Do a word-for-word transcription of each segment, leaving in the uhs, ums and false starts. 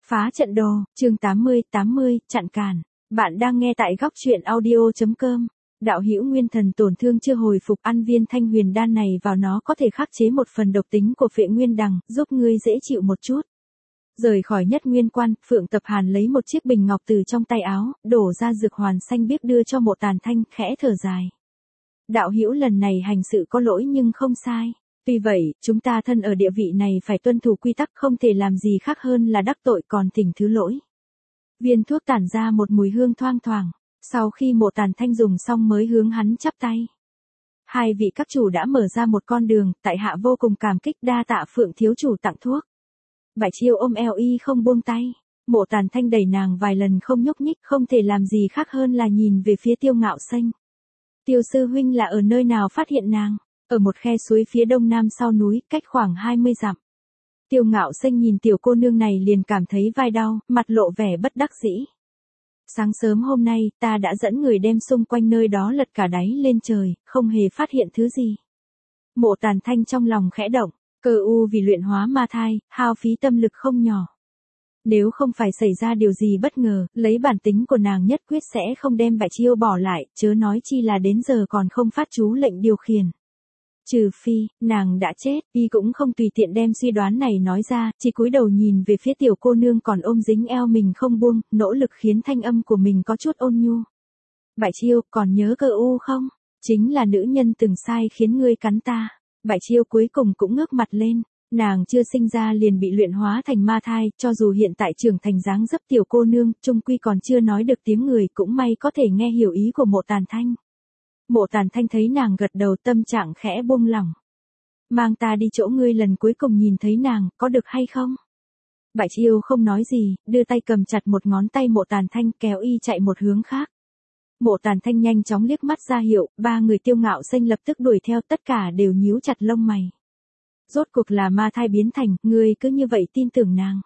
Phá trận đồ, chương tám mươi, tám mươi, chặn cản. Bạn đang nghe tại góc truyện audio.com. Đạo hữu nguyên thần tổn thương chưa hồi phục, ăn viên thanh huyền đan này vào nó có thể khắc chế một phần độc tính của Phệ Nguyên Đằng, giúp ngươi dễ chịu một chút. Rời khỏi Nhất Nguyên Quan, Phượng Tập Hàn lấy một chiếc bình ngọc từ trong tay áo, đổ ra dược hoàn xanh biếc đưa cho Mộ Tàn Thanh, khẽ thở dài. Đạo hữu lần này hành sự có lỗi nhưng không sai. Tuy vậy, chúng ta thân ở địa vị này phải tuân thủ quy tắc, không thể làm gì khác hơn là đắc tội, còn thỉnh thứ lỗi. Viên thuốc tản ra một mùi hương thoang thoảng, sau khi Mộ Tàn Thanh dùng xong mới hướng hắn chắp tay. Hai vị các chủ đã mở ra một con đường, tại hạ vô cùng cảm kích, đa tạ Phượng thiếu chủ tặng thuốc. Bạch Chiêu ôm eo y không buông tay, Mộ Tàn Thanh đẩy nàng vài lần không nhúc nhích, không thể làm gì khác hơn là nhìn về phía Tiêu Ngạo Xanh. Tiêu sư huynh là ở nơi nào phát hiện nàng? Ở một khe suối phía đông nam sau núi, cách khoảng hai mươi dặm. Tiêu Ngạo Xanh nhìn tiểu cô nương này liền cảm thấy vai đau, mặt lộ vẻ bất đắc dĩ. Sáng sớm hôm nay, ta đã dẫn người đem xung quanh nơi đó lật cả đáy lên trời, không hề phát hiện thứ gì. Mộ Tàn Thanh trong lòng khẽ động, cơ u vì luyện hóa ma thai, hao phí tâm lực không nhỏ. Nếu không phải xảy ra điều gì bất ngờ, lấy bản tính của nàng nhất quyết sẽ không đem Bạch Chiêu bỏ lại, chớ nói chi là đến giờ còn không phát chú lệnh điều khiển. Trừ phi, nàng đã chết, y cũng không tùy tiện đem suy đoán này nói ra, chỉ cúi đầu nhìn về phía tiểu cô nương còn ôm dính eo mình không buông, nỗ lực khiến thanh âm của mình có chút ôn nhu. Bạch Chiêu, còn nhớ cơ u không? Chính là nữ nhân từng sai khiến ngươi cắn ta. Bạch Chiêu cuối cùng cũng ngước mặt lên, nàng chưa sinh ra liền bị luyện hóa thành ma thai, cho dù hiện tại trưởng thành dáng dấp tiểu cô nương, chung quy còn chưa nói được tiếng người, cũng may có thể nghe hiểu ý của Mộ Tàn Thanh. Mộ Tàn Thanh thấy nàng gật đầu, tâm trạng khẽ buông lỏng. Mang ta đi chỗ ngươi lần cuối cùng nhìn thấy nàng, có được hay không? Bạch Chiêu không nói gì, đưa tay cầm chặt một ngón tay Mộ Tàn Thanh, kéo y chạy một hướng khác. Mộ Tàn Thanh nhanh chóng liếc mắt ra hiệu, ba người Tiêu Ngạo Xanh lập tức đuổi theo, tất cả đều nhíu chặt lông mày. Rốt cuộc là ma thai biến thành, ngươi cứ như vậy tin tưởng nàng.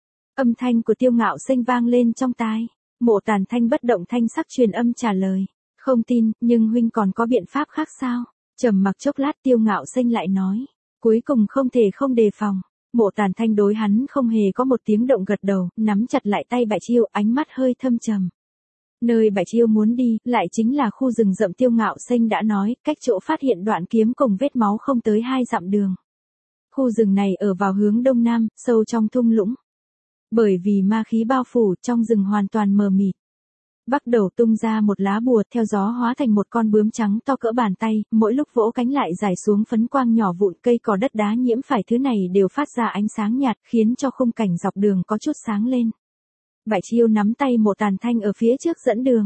Âm thanh của Tiêu Ngạo Xanh vang lên trong tai. Mộ Tàn Thanh bất động thanh sắc truyền âm trả lời. Không tin, nhưng huynh còn có biện pháp khác sao? Trầm mặc chốc lát Tiêu Ngạo Xanh lại nói. Cuối cùng không thể không đề phòng. Mộ Tàn Thanh đối hắn không hề có một tiếng động gật đầu, nắm chặt lại tay Bạch Chiêu, ánh mắt hơi thâm trầm. Nơi Bạch Chiêu muốn đi, lại chính là khu rừng rậm Tiêu Ngạo Xanh đã nói, cách chỗ phát hiện đoạn kiếm cùng vết máu không tới hai dặm đường. Khu rừng này ở vào hướng đông nam, sâu trong thung lũng. Bởi vì ma khí bao phủ, trong rừng hoàn toàn mờ mịt. Bắt đầu tung ra một lá bùa, theo gió hóa thành một con bướm trắng to cỡ bàn tay, mỗi lúc vỗ cánh lại rải xuống phấn quang nhỏ vụn, cây cỏ đất đá nhiễm phải thứ này đều phát ra ánh sáng nhạt, khiến cho khung cảnh dọc đường có chút sáng lên. Bạch Chiêu nắm tay Mộ Tàn Thanh ở phía trước dẫn đường.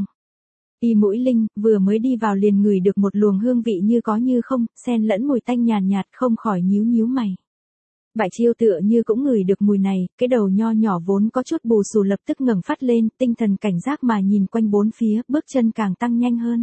Y mũi linh, vừa mới đi vào liền ngửi được một luồng hương vị như có như không, xen lẫn mùi tanh nhàn nhạt, không khỏi nhíu nhíu mày. Bạch Chiêu tựa như cũng ngửi được mùi này, cái đầu nho nhỏ vốn có chút bù xù lập tức ngẩng phát lên, tinh thần cảnh giác mà nhìn quanh bốn phía, bước chân càng tăng nhanh hơn.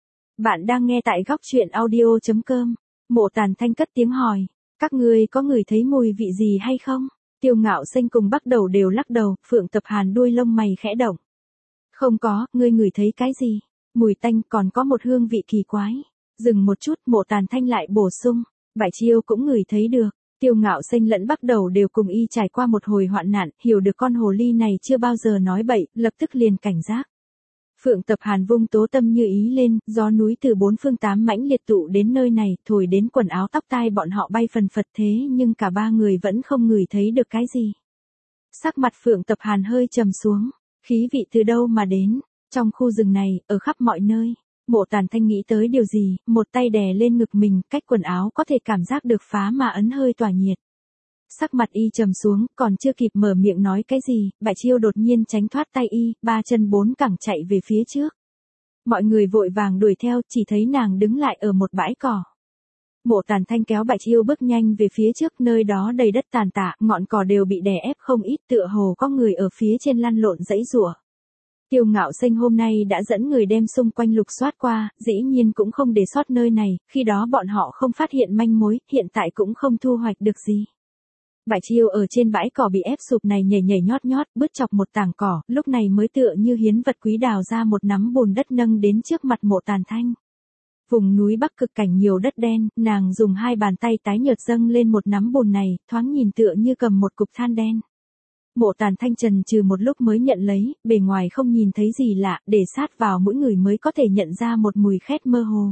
Bạn đang nghe tại góc truyện audio.com. Mộ Tàn Thanh cất tiếng hỏi, các ngươi có ngửi thấy mùi vị gì hay không? Tiêu Ngạo Xanh cùng Bắt Đầu đều lắc đầu, Phượng Tập Hàn đuôi lông mày khẽ động. Không có, ngươi ngửi thấy cái gì? Mùi tanh, còn có một hương vị kỳ quái. Dừng một chút, Mộ Tàn Thanh lại bổ sung, Bạch Chiêu cũng ngửi thấy được. Tiêu Ngạo Xanh lẫn Bắt Đầu đều cùng y trải qua một hồi hoạn nạn, hiểu được con hồ ly này chưa bao giờ nói bậy, lập tức liền cảnh giác. Phượng Tập Hàn vung tố tâm như ý lên, gió núi từ bốn phương tám mãnh liệt tụ đến nơi này, thổi đến quần áo tóc tai bọn họ bay phần phật, thế nhưng cả ba người vẫn không ngửi thấy được cái gì. Sắc mặt Phượng Tập Hàn hơi trầm xuống, khí vị từ đâu mà đến? Trong khu rừng này, ở khắp mọi nơi. Mộ Tàn Thanh nghĩ tới điều gì, một tay đè lên ngực mình, cách quần áo có thể cảm giác được phá mà ấn hơi tỏa nhiệt. Sắc mặt y trầm xuống, còn chưa kịp mở miệng nói cái gì, Bạch Chiêu đột nhiên tránh thoát tay y, ba chân bốn cẳng chạy về phía trước. Mọi người vội vàng đuổi theo, chỉ thấy nàng đứng lại ở một bãi cỏ. Mộ Tàn Thanh kéo Bạch Chiêu bước nhanh về phía trước, nơi đó đầy đất tàn tạ, ngọn cỏ đều bị đè ép không ít, tựa hồ có người ở phía trên lăn lộn giãy giụa. Tiêu Ngạo Xanh hôm nay đã dẫn người đem xung quanh lục soát qua, dĩ nhiên cũng không để sót nơi này, khi đó bọn họ không phát hiện manh mối, hiện tại cũng không thu hoạch được gì. Bạch Chiêu ở trên bãi cỏ bị ép sụp này nhảy nhảy nhót nhót, bứt chọc một tảng cỏ, lúc này mới tựa như hiến vật quý đào ra một nắm bùn đất nâng đến trước mặt Mộ Tàn Thanh. Vùng núi Bắc cực cảnh nhiều đất đen, nàng dùng hai bàn tay tái nhợt dâng lên một nắm bùn này, thoáng nhìn tựa như cầm một cục than đen. Mộ Tàn Thanh trần trừ một lúc mới nhận lấy, bề ngoài không nhìn thấy gì lạ, để sát vào mũi người mới có thể nhận ra một mùi khét mơ hồ.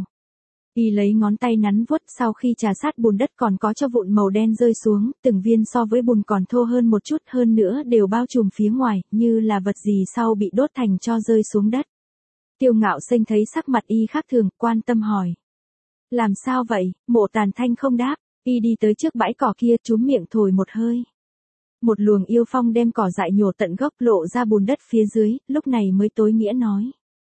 Y lấy ngón tay nắn vuốt, sau khi trà sát bùn đất còn có cho vụn màu đen rơi xuống, từng viên so với bùn còn thô hơn một chút, hơn nữa đều bao trùm phía ngoài, như là vật gì sau bị đốt thành tro rơi xuống đất. Tiêu Ngạo Xanh thấy sắc mặt y khác thường, quan tâm hỏi. Làm sao vậy? Mộ Tàn Thanh không đáp, y đi tới trước bãi cỏ kia, chúm miệng thổi một hơi. Một luồng yêu phong đem cỏ dại nhổ tận gốc, lộ ra bùn đất phía dưới, lúc này mới tối nghĩa nói.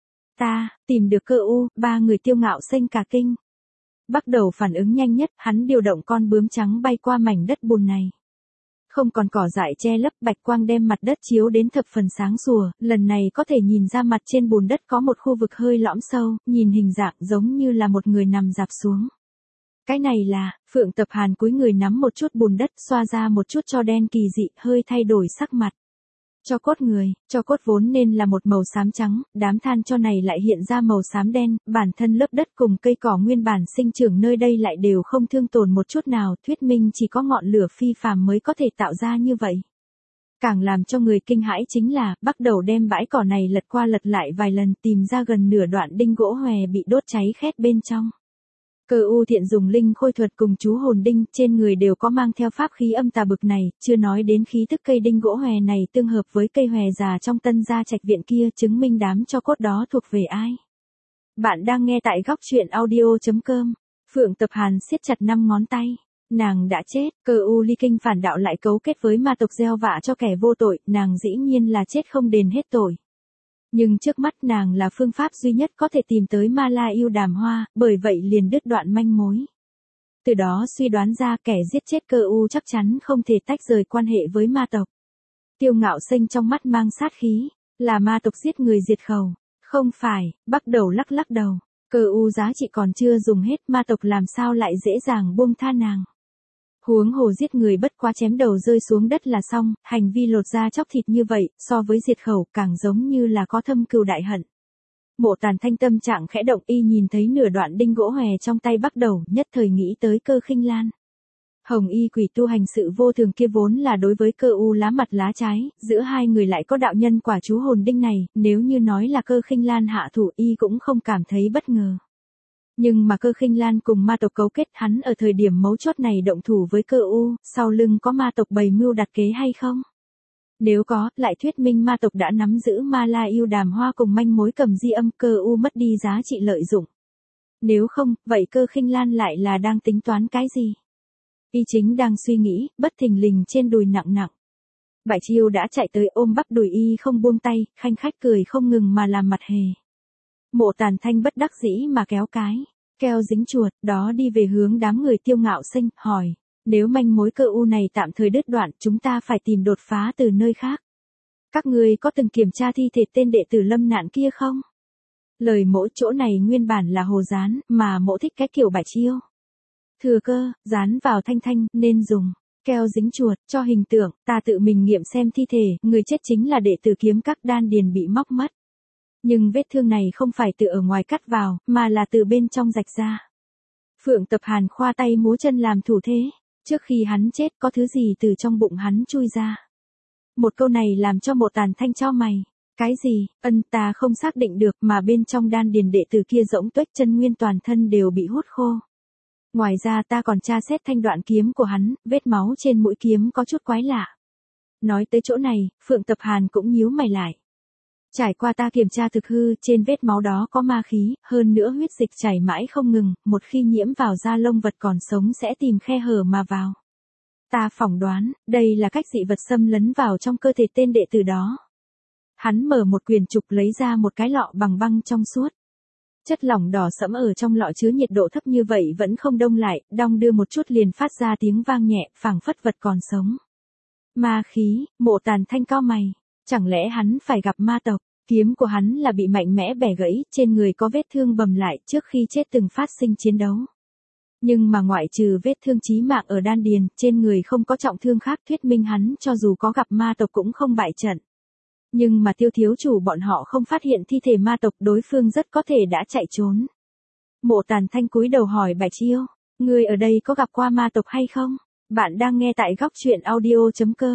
Ta, tìm được cơ u. Ba người Tiêu Ngạo Xanh cả kinh. Bắt đầu phản ứng nhanh nhất, hắn điều động con bướm trắng bay qua mảnh đất bùn này. Không còn cỏ dại che lấp, bạch quang đem mặt đất chiếu đến thập phần sáng sủa, lần này có thể nhìn ra mặt trên bùn đất có một khu vực hơi lõm sâu, nhìn hình dạng giống như là một người nằm dạp xuống. Cái này là, Phượng Tập Hàn cúi người nắm một chút bùn đất, xoa ra một chút tro đen kỳ dị, hơi thay đổi sắc mặt. Cho cốt người, cho cốt vốn nên là một màu xám trắng, đám than cho này lại hiện ra màu xám đen, bản thân lớp đất cùng cây cỏ nguyên bản sinh trưởng nơi đây lại đều không thương tổn một chút nào, thuyết minh chỉ có ngọn lửa phi phàm mới có thể tạo ra như vậy. Càng làm cho người kinh hãi chính là, bắt đầu đem bãi cỏ này lật qua lật lại vài lần, tìm ra gần nửa đoạn đinh gỗ hòe bị đốt cháy khét bên trong. Cơ u thiện dùng linh khôi thuật cùng chú hồn đinh, trên người đều có mang theo pháp khí âm tà bực này, chưa nói đến khí tức cây đinh gỗ hòe này tương hợp với cây hòe già trong Tân Gia Trạch viện kia, chứng minh đám cho cốt đó thuộc về ai. Bạn đang nghe tại góc truyện audio chấm com. Phượng Tập Hàn siết chặt năm ngón tay. Nàng đã chết, Cơ u ly kinh phản đạo lại cấu kết với ma tộc gieo vạ cho kẻ vô tội, nàng dĩ nhiên là chết không đền hết tội. Nhưng trước mắt nàng là phương pháp duy nhất có thể tìm tới Ma La Yêu Đàm Hoa, bởi vậy liền đứt đoạn manh mối. Từ đó suy đoán ra kẻ giết chết Cơ u chắc chắn không thể tách rời quan hệ với ma tộc. Tiêu Ngạo Xanh trong mắt mang sát khí, là ma tộc giết người diệt khẩu. Không phải, bắt đầu lắc lắc đầu. Cơ u giá trị còn chưa dùng hết, ma tộc làm sao lại dễ dàng buông tha nàng. Huống hồ giết người bất quá chém đầu rơi xuống đất là xong, hành vi lột da chóc thịt như vậy, so với diệt khẩu càng giống như là có thâm cừu đại hận. Mộ Tàn Thanh tâm trạng khẽ động, y nhìn thấy nửa đoạn đinh gỗ hòe trong tay bắt đầu, nhất thời nghĩ tới Cơ Khinh Lan. Hồng y quỷ tu hành sự vô thường kia vốn là đối với Cơ u lá mặt lá trái, giữa hai người lại có đạo nhân quả chú hồn đinh này, nếu như nói là Cơ Khinh Lan hạ thủ y cũng không cảm thấy bất ngờ. Nhưng mà Cơ Khinh Lan cùng ma tộc cấu kết, hắn ở thời điểm mấu chốt này động thủ với Cơ u, sau lưng có ma tộc bày mưu đặt kế hay không? Nếu có, lại thuyết minh ma tộc đã nắm giữ Ma La Yêu Đàm Hoa cùng manh mối cầm di âm, Cơ u mất đi giá trị lợi dụng. Nếu không, vậy Cơ Khinh Lan lại là đang tính toán cái gì? Y chính đang suy nghĩ, bất thình lình trên đùi nặng nặng. Bạch Chiêu đã chạy tới ôm bắp đùi y không buông tay, khanh khách cười không ngừng mà làm mặt hề. Mộ Tàn Thanh bất đắc dĩ mà kéo cái keo dính chuột, đó đi về hướng đám người Tiêu Ngạo Xanh, hỏi, nếu manh mối Cơ u này tạm thời đứt đoạn, chúng ta phải tìm đột phá từ nơi khác. Các ngươi có từng kiểm tra thi thể tên đệ tử lâm nạn kia không? Lời mỗ chỗ này nguyên bản là hồ dán, mà mỗ thích cái kiểu Bạch Chiêu. Thừa cơ, dán vào Thanh Thanh, nên dùng keo dính chuột, cho hình tượng, ta tự mình nghiệm xem thi thể, người chết chính là đệ tử kiếm các đan điền bị móc mất. Nhưng vết thương này không phải từ ở ngoài cắt vào, mà là từ bên trong rạch ra. Phượng Tập Hàn khoa tay múa chân làm thủ thế, trước khi hắn chết có thứ gì từ trong bụng hắn chui ra. Một câu này làm cho Mộ Tàn Thanh chau mày. Cái gì? Ân, ta không xác định được, mà bên trong đan điền đệ tử kia rỗng tuếch, chân nguyên toàn thân đều bị hút khô. Ngoài ra ta còn tra xét thanh đoạn kiếm của hắn, vết máu trên mũi kiếm có chút quái lạ. Nói tới chỗ này, Phượng Tập Hàn cũng nhíu mày lại. Trải qua ta kiểm tra thực hư, trên vết máu đó có ma khí, hơn nữa huyết dịch chảy mãi không ngừng, một khi nhiễm vào da lông vật còn sống sẽ tìm khe hở mà vào. Ta phỏng đoán, đây là cách dị vật xâm lấn vào trong cơ thể tên đệ tử đó. Hắn mở một quyển trục lấy ra một cái lọ bằng băng trong suốt. Chất lỏng đỏ sẫm ở trong lọ chứa nhiệt độ thấp như vậy vẫn không đông lại, đong đưa một chút liền phát ra tiếng vang nhẹ, phảng phất vật còn sống. Ma khí, Mộ Tàn Thanh cau mày, chẳng lẽ hắn phải gặp ma tộc? Kiếm của hắn là bị mạnh mẽ bẻ gãy, trên người có vết thương bầm lại trước khi chết từng phát sinh chiến đấu. Nhưng mà ngoại trừ vết thương chí mạng ở đan điền, trên người không có trọng thương khác, thuyết minh hắn cho dù có gặp ma tộc cũng không bại trận. Nhưng mà Tiêu thiếu chủ bọn họ không phát hiện thi thể ma tộc, đối phương rất có thể đã chạy trốn. Mộ Tàn Thanh cúi đầu hỏi Bạch Chiêu, ngươi ở đây có gặp qua ma tộc hay không? Bạn đang nghe tại góc truyện audio chấm com.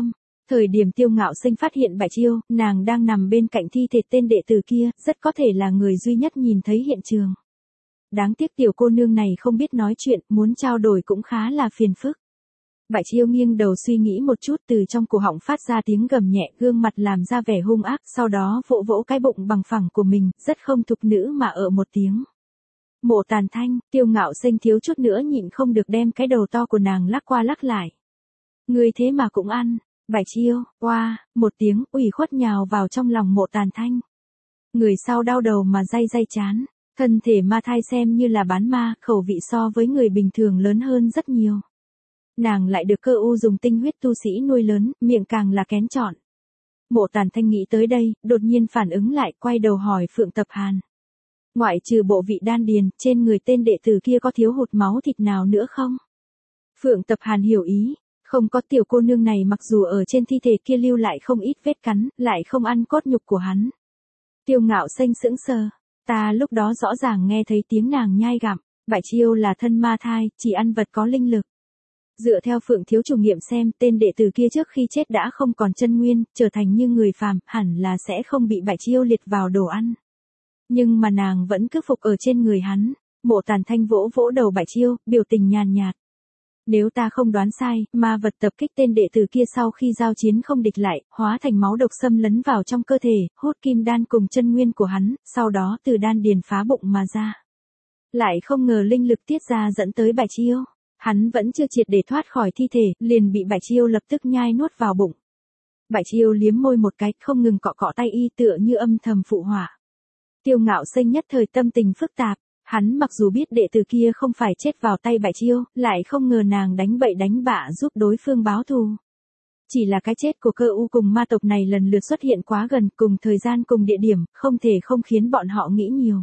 Thời điểm Tiêu Ngạo Sinh phát hiện Bạch Chiêu, nàng đang nằm bên cạnh thi thể tên đệ tử kia, rất có thể là người duy nhất nhìn thấy hiện trường. Đáng tiếc tiểu cô nương này không biết nói chuyện, muốn trao đổi cũng khá là phiền phức. Bạch Chiêu nghiêng đầu suy nghĩ một chút, từ trong cổ họng phát ra tiếng gầm nhẹ, gương mặt làm ra vẻ hung ác, sau đó vỗ vỗ cái bụng bằng phẳng của mình, rất không thục nữ mà ở một tiếng. Mộ Tàn Thanh, Tiêu Ngạo Sinh thiếu chút nữa nhịn không được đem cái đầu to của nàng lắc qua lắc lại. Người thế mà cũng ăn. Bạch Chiêu, oa, một tiếng, ủy khuất nhào vào trong lòng Mộ Tàn Thanh. Người sau đau đầu mà day day chán, thân thể ma thai xem như là bán ma, khẩu vị so với người bình thường lớn hơn rất nhiều. Nàng lại được Cơ U dùng tinh huyết tu sĩ nuôi lớn, miệng càng là kén chọn. Mộ Tàn Thanh nghĩ tới đây, đột nhiên phản ứng lại, quay đầu hỏi Phượng Tập Hàn. Ngoại trừ bộ vị đan điền, trên người tên đệ tử kia có thiếu hụt máu thịt nào nữa không? Phượng Tập Hàn hiểu ý. Không có, tiểu cô nương này mặc dù ở trên thi thể kia lưu lại không ít vết cắn, lại không ăn cốt nhục của hắn. Tiêu Ngạo Sinh sững sờ, ta lúc đó rõ ràng nghe thấy tiếng nàng nhai gặm, Bạch Chiêu là thân ma thai, chỉ ăn vật có linh lực. Dựa theo Phượng thiếu chủ nghiệm xem, tên đệ tử kia trước khi chết đã không còn chân nguyên, trở thành như người phàm, hẳn là sẽ không bị Bạch Chiêu liệt vào đồ ăn. Nhưng mà nàng vẫn cứ phục ở trên người hắn. Mộ Tàn Thanh vỗ vỗ đầu Bạch Chiêu, biểu tình nhàn nhạt. Nếu ta không đoán sai, ma vật tập kích tên đệ tử kia sau khi giao chiến không địch lại, hóa thành máu độc xâm lấn vào trong cơ thể, hút kim đan cùng chân nguyên của hắn, sau đó từ đan điền phá bụng mà ra. Lại không ngờ linh lực tiết ra dẫn tới Bạch Chiêu. Hắn vẫn chưa triệt để thoát khỏi thi thể, liền bị Bạch Chiêu lập tức nhai nuốt vào bụng. Bạch Chiêu liếm môi một cái, không ngừng cọ cọ tay y tựa như âm thầm phụ họa. Tiêu Ngạo Sinh nhất thời tâm tình phức tạp. Hắn mặc dù biết đệ tử kia không phải chết vào tay Bạch Chiêu, lại không ngờ nàng đánh bậy đánh bạ giúp đối phương báo thù. Chỉ là cái chết của Cơ U cùng ma tộc này lần lượt xuất hiện quá gần, cùng thời gian cùng địa điểm, không thể không khiến bọn họ nghĩ nhiều.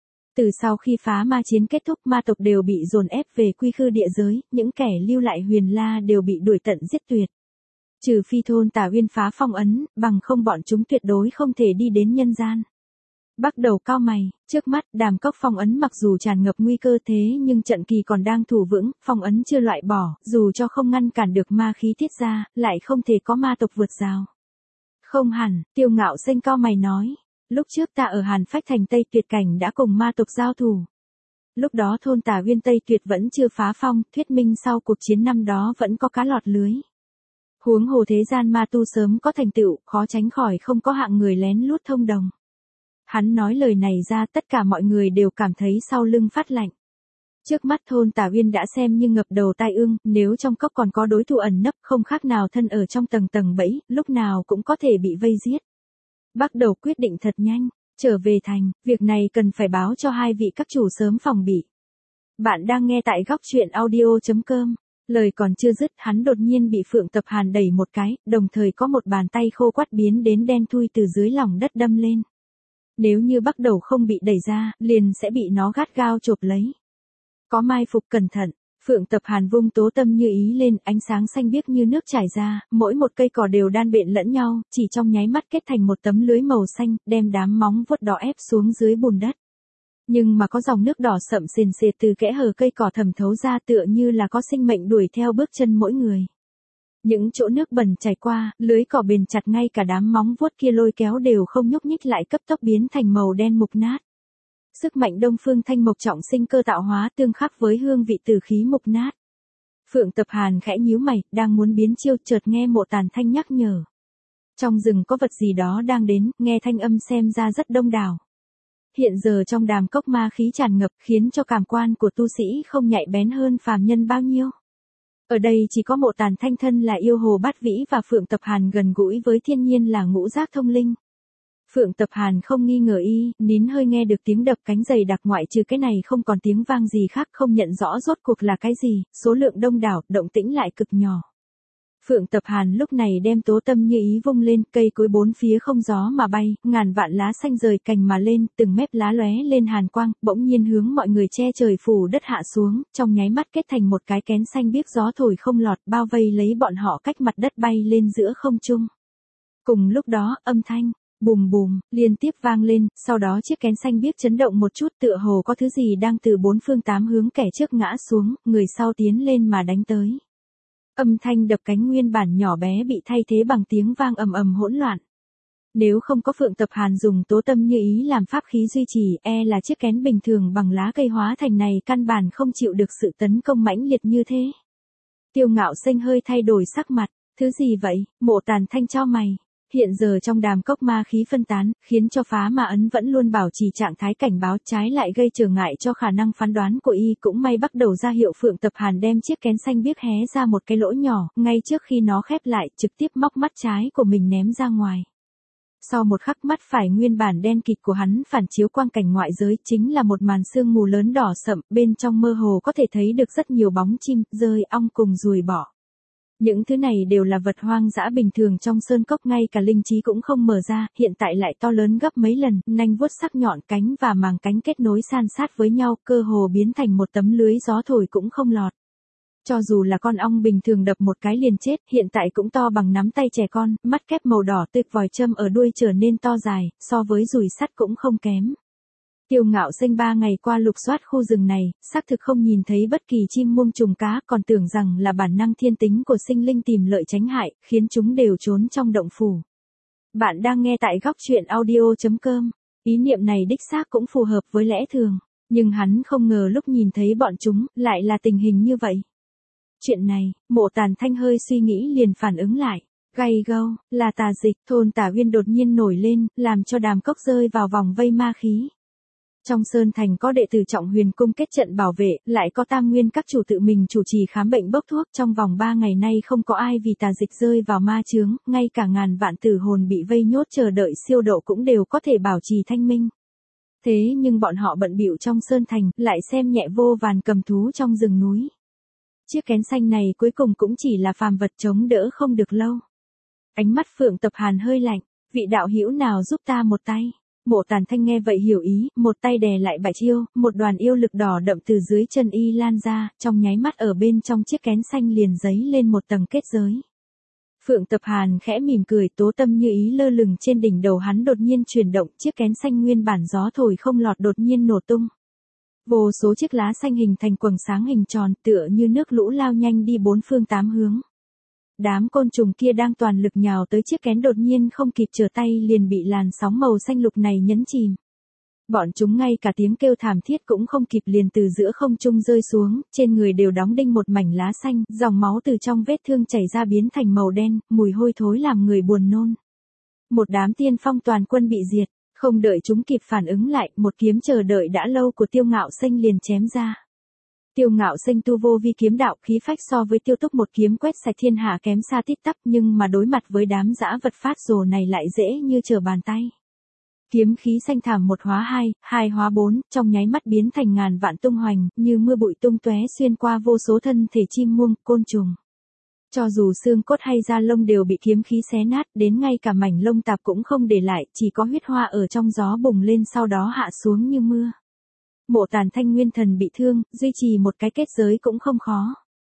Từ sau khi phá ma chiến kết thúc, ma tộc đều bị dồn ép về quy khư địa giới, những kẻ lưu lại Huyền La đều bị đuổi tận giết tuyệt. Trừ phi thôn Tà Uyên phá phong ấn, bằng không bọn chúng tuyệt đối không thể đi đến nhân gian. Bắt đầu cao mày, trước mắt Đàm Cốc phong ấn mặc dù tràn ngập nguy cơ thế nhưng trận kỳ còn đang thủ vững, phong ấn chưa loại bỏ, dù cho không ngăn cản được ma khí tiết ra, lại không thể có ma tộc vượt rào. Không hẳn, Tiêu Ngạo Sinh cao mày nói, lúc trước ta ở Hàn Phách Thành Tây Tuyệt Cảnh đã cùng ma tộc giao thủ. Lúc đó thôn Tà Uyên Tây Tuyệt vẫn chưa phá phong, thuyết minh sau cuộc chiến năm đó vẫn có cá lọt lưới. Huống hồ thế gian ma tu sớm có thành tựu, khó tránh khỏi không có hạng người lén lút thông đồng. Hắn nói lời này ra, tất cả mọi người đều cảm thấy sau lưng phát lạnh. Trước mắt thôn Tà Uyên đã xem như ngập đầu tai ương, nếu trong cốc còn có đối thủ ẩn nấp không khác nào thân ở trong tầng tầng bẫy, lúc nào cũng có thể bị vây giết. Bắt đầu quyết định thật nhanh, trở về thành, việc này cần phải báo cho hai vị các chủ sớm phòng bị. Bạn đang nghe tại góc truyện audio chấm com. Lời còn chưa dứt, hắn đột nhiên bị Phượng Tập Hàn đẩy một cái, đồng thời có một bàn tay khô quắt biến đến đen thui từ dưới lòng đất đâm lên. Nếu như bắt đầu không bị đẩy ra, liền sẽ bị nó gắt gao chộp lấy. Có mai phục cẩn thận, Phượng Tập Hàn vung tố tâm như ý lên, ánh sáng xanh biếc như nước chảy ra, mỗi một cây cỏ đều đan bện lẫn nhau, chỉ trong nháy mắt kết thành một tấm lưới màu xanh, đem đám móng vuốt đỏ ép xuống dưới bùn đất. Nhưng mà có dòng nước đỏ sậm sền sệt từ kẽ hở cây cỏ thẩm thấu ra, tựa như là có sinh mệnh đuổi theo bước chân mỗi người. Những chỗ nước bẩn chảy qua, lưới cỏ bền chặt, ngay cả đám móng vuốt kia lôi kéo đều không nhúc nhích lại, cấp tốc biến thành màu đen mục nát. Sức mạnh Đông Phương Thanh Mộc trọng sinh cơ tạo hóa tương khắc với hương vị tử khí mục nát. Phượng Tập Hàn khẽ nhíu mày, đang muốn biến chiêu, chợt nghe Mộ Tàn Thanh nhắc nhở. Trong rừng có vật gì đó đang đến, nghe thanh âm xem ra rất đông đảo. Hiện giờ trong đàm cốc ma khí tràn ngập, khiến cho cảm quan của tu sĩ không nhạy bén hơn phàm nhân bao nhiêu. Ở đây chỉ có Mộ Tàn Thanh thân là yêu hồ bát vĩ và Phượng Tập Hàn gần gũi với thiên nhiên là ngũ giác thông linh. Phượng Tập Hàn không nghi ngờ y, nín hơi nghe được tiếng đập cánh dày đặc, ngoại trừ cái này không còn tiếng vang gì khác, không nhận rõ rốt cuộc là cái gì, số lượng đông đảo, động tĩnh lại cực nhỏ. Phượng Tập Hàn lúc này đem tố tâm như ý vung lên, cây cối bốn phía không gió mà bay, ngàn vạn lá xanh rời cành mà lên, từng mép lá lóe lên hàn quang, bỗng nhiên hướng mọi người che trời phủ đất hạ xuống, trong nháy mắt kết thành một cái kén xanh biếc, gió thổi không lọt, bao vây lấy bọn họ cách mặt đất bay lên giữa không trung. Cùng lúc đó, âm thanh bùm bùm liên tiếp vang lên, sau đó chiếc kén xanh biếc chấn động một chút, tựa hồ có thứ gì đang từ bốn phương tám hướng, kẻ trước ngã xuống, người sau tiến lên mà đánh tới. Âm thanh đập cánh nguyên bản nhỏ bé bị thay thế bằng tiếng vang ầm ầm hỗn loạn. Nếu không có Phượng Tập Hàn dùng tố tâm như ý làm pháp khí duy trì, e là chiếc kén bình thường bằng lá cây hóa thành này căn bản không chịu được sự tấn công mãnh liệt như thế. Tiêu Ngạo Xanh hơi thay đổi sắc mặt, thứ gì vậy? Mộ Tàn Thanh chau mày. Hiện giờ trong đàm cốc ma khí phân tán, khiến cho phá ma ấn vẫn luôn bảo trì trạng thái cảnh báo, trái lại gây trở ngại cho khả năng phán đoán của y. Cũng may bắt đầu ra hiệu Phượng Tập Hàn đem chiếc kén xanh biếc hé ra một cái lỗ nhỏ, ngay trước khi nó khép lại, trực tiếp móc mắt trái của mình ném ra ngoài. Sau một khắc, mắt phải nguyên bản đen kịt của hắn phản chiếu quang cảnh ngoại giới, chính là một màn sương mù lớn đỏ sậm, bên trong mơ hồ có thể thấy được rất nhiều bóng chim, dơi, ong cùng ruồi bọ. Những thứ này đều là vật hoang dã bình thường trong sơn cốc, ngay cả linh trí cũng không mở ra, hiện tại lại to lớn gấp mấy lần, nanh vuốt sắc nhọn, cánh và màng cánh kết nối san sát với nhau, cơ hồ biến thành một tấm lưới gió thổi cũng không lọt. Cho dù là con ong bình thường đập một cái liền chết, hiện tại cũng to bằng nắm tay trẻ con, mắt kép màu đỏ tươi, vòi châm ở đuôi trở nên to dài, so với dùi sắt cũng không kém. Tiêu Ngạo Xanh ba ngày qua lục soát khu rừng này, xác thực không nhìn thấy bất kỳ chim muông trùng cá, còn tưởng rằng là bản năng thiên tính của sinh linh tìm lợi tránh hại, khiến chúng đều trốn trong động phủ. Bạn đang nghe tại góc truyện audio chấm com. Ý niệm này đích xác cũng phù hợp với lẽ thường, nhưng hắn không ngờ lúc nhìn thấy bọn chúng, lại là tình hình như vậy. Chuyện này, Mộ Tàn Thanh hơi suy nghĩ liền phản ứng lại. Gay gâu, là tà dịch, thôn Tả Uyên đột nhiên nổi lên, làm cho đàm cốc rơi vào vòng vây ma khí. Trong sơn thành có đệ tử Trọng Huyền cung kết trận bảo vệ, lại có Tam Nguyên các chủ tự mình chủ trì khám bệnh bốc thuốc, trong vòng ba ngày nay không có ai vì tà dịch rơi vào ma chướng, ngay cả ngàn vạn tử hồn bị vây nhốt chờ đợi siêu độ cũng đều có thể bảo trì thanh minh. Thế nhưng bọn họ bận bịu trong sơn thành, lại xem nhẹ vô vàn cầm thú trong rừng núi. Chiếc kén xanh này cuối cùng cũng chỉ là phàm vật chống đỡ không được lâu. Ánh mắt Phượng Tập Hàn hơi lạnh, vị đạo hữu nào giúp ta một tay. Mộ Tàn Thanh nghe vậy hiểu ý, một tay đè lại Bạch Chiêu, một đoàn yêu lực đỏ đậm từ dưới chân y lan ra, trong nháy mắt ở bên trong chiếc kén xanh liền giấy lên một tầng kết giới. Phượng Tập Hàn khẽ mỉm cười, tố tâm như ý lơ lửng trên đỉnh đầu hắn đột nhiên chuyển động, chiếc kén xanh nguyên bản gió thổi không lọt đột nhiên nổ tung. Vô số chiếc lá xanh hình thành quầng sáng hình tròn, tựa như nước lũ lao nhanh đi bốn phương tám hướng. Đám côn trùng kia đang toàn lực nhào tới chiếc kén đột nhiên không kịp trở tay liền bị làn sóng màu xanh lục này nhấn chìm. Bọn chúng ngay cả tiếng kêu thảm thiết cũng không kịp liền từ giữa không trung rơi xuống, trên người đều đóng đinh một mảnh lá xanh, dòng máu từ trong vết thương chảy ra biến thành màu đen, mùi hôi thối làm người buồn nôn. Một đám tiên phong toàn quân bị diệt, không đợi chúng kịp phản ứng lại, một kiếm chờ đợi đã lâu của Tiêu Ngạo Xanh liền chém ra. Tiêu Ngạo Xanh tu vô vi kiếm đạo, khí phách so với Tiêu Túc một kiếm quét sạch thiên hạ kém xa tít tắp, nhưng mà đối mặt với đám dã vật phát rồ này lại dễ như trở bàn tay. Kiếm khí xanh thảm một hóa hai, hai hóa bốn, trong nháy mắt biến thành ngàn vạn tung hoành, như mưa bụi tung tóe xuyên qua vô số thân thể chim muông, côn trùng. Cho dù xương cốt hay da lông đều bị kiếm khí xé nát, đến ngay cả mảnh lông tạp cũng không để lại, chỉ có huyết hoa ở trong gió bùng lên sau đó hạ xuống như mưa. Mộ Tàn Thanh nguyên thần bị thương, duy trì một cái kết giới cũng không khó.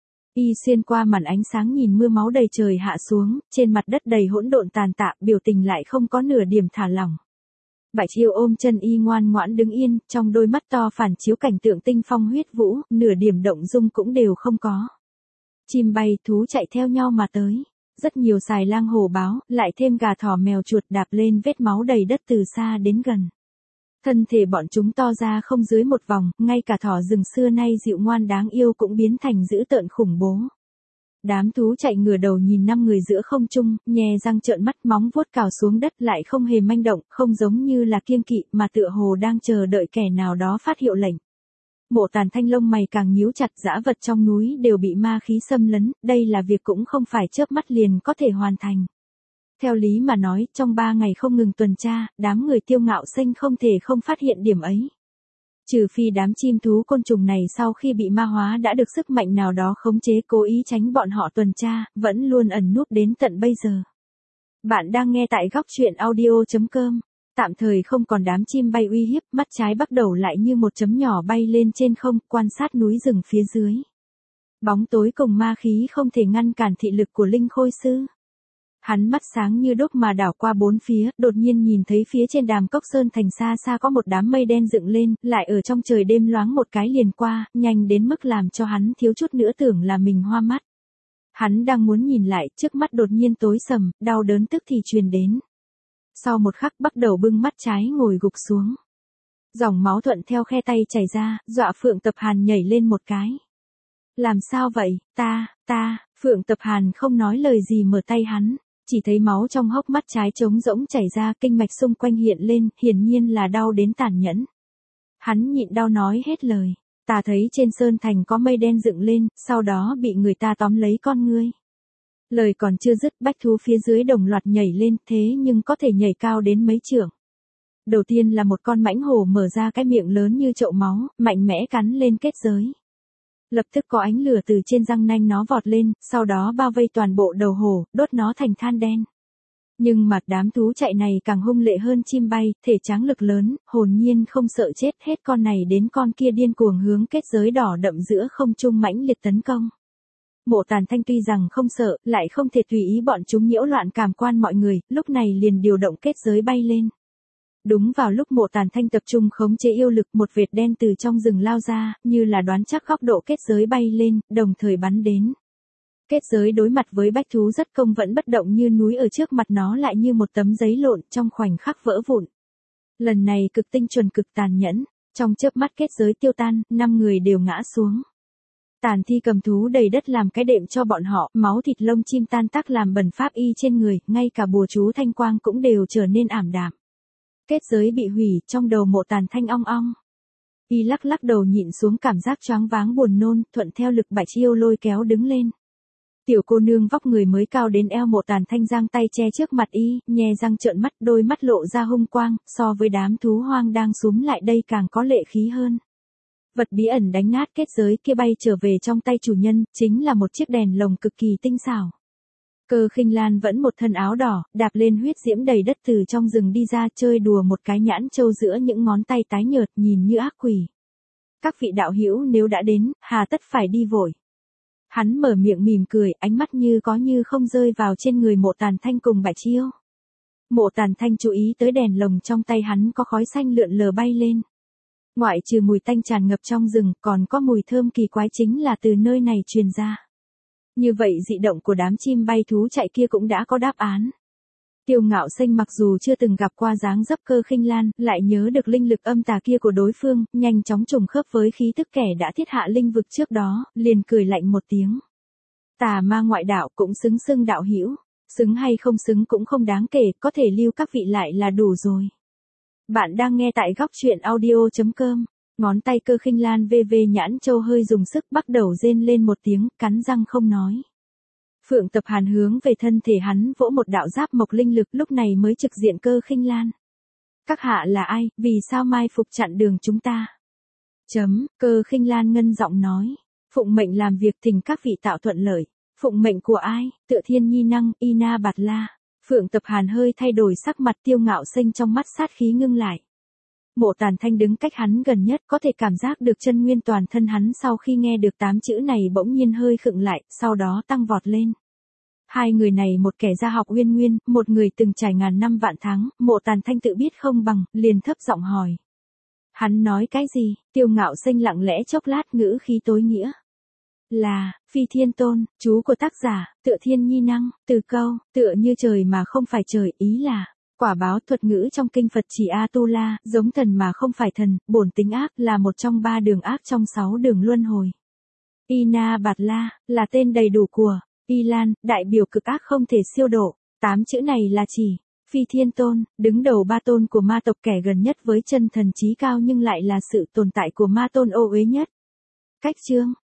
Y xuyên qua màn ánh sáng nhìn mưa máu đầy trời hạ xuống, trên mặt đất đầy hỗn độn tàn tạ, biểu tình lại không có nửa điểm thả lỏng. Bạch Chiêu ôm chân y ngoan ngoãn đứng yên, trong đôi mắt to phản chiếu cảnh tượng tinh phong huyết vũ, nửa điểm động dung cũng đều không có. Chim bay, thú chạy theo nhau mà tới. Rất nhiều xài lang hổ báo, lại thêm gà thỏ mèo chuột đạp lên vết máu đầy đất từ xa đến gần. Thân thể bọn chúng to ra không dưới một vòng, ngay cả thỏ rừng xưa nay dịu ngoan đáng yêu cũng biến thành dữ tợn khủng bố. Đám thú chạy ngửa đầu nhìn năm người giữa không trung, nhè răng trợn mắt, móng vuốt cào xuống đất lại không hề manh động, không giống như là kiêng kỵ mà tựa hồ đang chờ đợi kẻ nào đó phát hiệu lệnh. Mộ Tàn Thanh lông mày càng nhíu chặt, dã vật trong núi đều bị ma khí xâm lấn, đây là việc cũng không phải chớp mắt liền có thể hoàn thành. Theo lý mà nói, trong ba ngày không ngừng tuần tra, đám người Tiêu Ngạo Xanh không thể không phát hiện điểm ấy. Trừ phi đám chim thú côn trùng này sau khi bị ma hóa đã được sức mạnh nào đó khống chế cố ý tránh bọn họ tuần tra, vẫn luôn ẩn núp đến tận bây giờ. Bạn đang nghe tại góc truyện audio chấm com. Tạm thời không còn đám chim bay uy hiếp, mắt trái bắt đầu lại như một chấm nhỏ bay lên trên không, quan sát núi rừng phía dưới. Bóng tối cùng ma khí không thể ngăn cản thị lực của Linh Khôi Sư. Hắn mắt sáng như đuốc mà đảo qua bốn phía, đột nhiên nhìn thấy phía trên đàm cốc sơn thành xa xa có một đám mây đen dựng lên, lại ở trong trời đêm loáng một cái liền qua, nhanh đến mức làm cho hắn thiếu chút nữa tưởng là mình hoa mắt. Hắn đang muốn nhìn lại, trước mắt đột nhiên tối sầm, đau đớn tức thì truyền đến. Sau một khắc bắt đầu bưng mắt trái ngồi gục xuống. Dòng máu thuận theo khe tay chảy ra, dọa Phượng Tập Hàn nhảy lên một cái. Làm sao vậy, ta, ta, Phượng Tập Hàn không nói lời gì mở tay hắn, chỉ thấy máu trong hốc mắt trái trống rỗng chảy ra, kinh mạch xung quanh hiện lên, hiển nhiên là đau đến tàn nhẫn. Hắn nhịn đau nói hết lời, ta thấy trên sơn thành có mây đen dựng lên, sau đó bị người ta tóm lấy con ngươi. Lời còn chưa dứt, bách thú phía dưới đồng loạt nhảy lên, thế nhưng có thể nhảy cao đến mấy trượng. Đầu tiên là một con mãnh hổ mở ra cái miệng lớn như chậu máu, mạnh mẽ cắn lên kết giới. Lập tức có ánh lửa từ trên răng nanh nó vọt lên, sau đó bao vây toàn bộ đầu hổ, đốt nó thành than đen. Nhưng mà đám thú chạy này càng hung lệ hơn chim bay, thể tráng lực lớn, hồn nhiên không sợ chết, hết con này đến con kia điên cuồng hướng kết giới đỏ đậm giữa không trung mãnh liệt tấn công. Mộ Tàn Thanh tuy rằng không sợ, lại không thể tùy ý bọn chúng nhiễu loạn cảm quan mọi người, lúc này liền điều động kết giới bay lên. Đúng vào lúc Mộ Tàn Thanh tập trung khống chế yêu lực, một vệt đen từ trong rừng lao ra, như là đoán chắc góc độ kết giới bay lên, đồng thời bắn đến. Kết giới đối mặt với bách thú rất công vẫn bất động như núi, ở trước mặt nó lại như một tấm giấy lộn, trong khoảnh khắc vỡ vụn. Lần này cực tinh chuẩn cực tàn nhẫn, trong chớp mắt kết giới tiêu tan, năm người đều ngã xuống. Tàn thi cầm thú đầy đất làm cái đệm cho bọn họ, máu thịt lông chim tan tác làm bẩn pháp y trên người, ngay cả bùa chú thanh quang cũng đều trở nên ảm đạm. Kết giới bị hủy, trong đầu Mộ Tàn Thanh ong ong. Y lắc lắc đầu nhịn xuống cảm giác choáng váng buồn nôn, thuận theo lực Bạch Chiêu lôi kéo đứng lên. Tiểu cô nương vóc người mới cao đến eo, Mộ Tàn Thanh giang tay che trước mặt y, nhe răng trợn mắt, đôi mắt lộ ra hung quang, so với đám thú hoang đang súm lại đây càng có lệ khí hơn. Vật bí ẩn đánh nát kết giới kia bay trở về trong tay chủ nhân, chính là một chiếc đèn lồng cực kỳ tinh xảo. Cơ Khinh Lan vẫn một thân áo đỏ, đạp lên huyết diễm đầy đất từ trong rừng đi ra, chơi đùa một cái nhãn châu giữa những ngón tay tái nhợt, nhìn như ác quỷ. Các vị đạo hữu nếu đã đến, hà tất phải đi vội. Hắn mở miệng mỉm cười, ánh mắt như có như không rơi vào trên người Mộ Tàn Thanh cùng Bạch Chiêu. Mộ Tàn Thanh chú ý tới đèn lồng trong tay hắn có khói xanh lượn lờ bay lên. Ngoại trừ mùi tanh tràn ngập trong rừng, còn có mùi thơm kỳ quái chính là từ nơi này truyền ra. Như vậy dị động của đám chim bay thú chạy kia cũng đã có đáp án. Tiêu Ngạo Xanh mặc dù chưa từng gặp qua dáng dấp Cơ Khinh Lan, lại nhớ được linh lực âm tà kia của đối phương, nhanh chóng trùng khớp với khí tức kẻ đã thiết hạ linh vực trước đó, liền cười lạnh một tiếng. Tà ma ngoại đạo cũng xứng xưng đạo hữu, xứng hay không xứng cũng không đáng kể, có thể lưu các vị lại là đủ rồi. Bạn đang nghe tại góc truyện audio chấm com. Ngón tay Cơ Khinh Lan vê vê nhãn châu hơi dùng sức, bắt đầu rên lên một tiếng, cắn răng không nói. Phượng Tập Hàn hướng về thân thể hắn vỗ một đạo giáp mộc linh lực, lúc này mới trực diện Cơ Khinh Lan. Các hạ là ai, vì sao mai phục chặn đường chúng ta? Chấm, Cơ Khinh Lan ngân giọng nói. Phụng mệnh làm việc, thỉnh các vị tạo thuận lợi. Phụng mệnh của ai? Tựa Thiên Nhi Năng, Ina Bạt La. Phượng Tập Hàn hơi thay đổi sắc mặt, Tiêu Ngạo Xanh trong mắt sát khí ngưng lại. Mộ Tàn Thanh đứng cách hắn gần nhất, có thể cảm giác được chân nguyên toàn thân hắn sau khi nghe được tám chữ này bỗng nhiên hơi khựng lại, sau đó tăng vọt lên. Hai người này, một kẻ gia học uyên nguyên, một người từng trải ngàn năm vạn tháng, Mộ Tàn Thanh tự biết không bằng, liền thấp giọng hỏi. Hắn nói cái gì? Tiêu Ngạo Xanh lặng lẽ chốc lát, ngữ khí tối nghĩa. Là, Phi Thiên Tôn, chú của tác giả, Tựa Thiên Nhi Năng, từ câu, tựa như trời mà không phải trời, ý là, quả báo thuật ngữ trong kinh Phật chỉ A-tu-la, giống thần mà không phải thần, bổn tính ác, là một trong ba đường ác trong sáu đường luân hồi. Ina Bạt La, là tên đầy đủ của, Y Lan, đại biểu cực ác không thể siêu độ, tám chữ này là chỉ, Phi Thiên Tôn, đứng đầu ba tôn của ma tộc, kẻ gần nhất với chân thần trí cao nhưng lại là sự tồn tại của ma tôn ô uế nhất. Cách chương,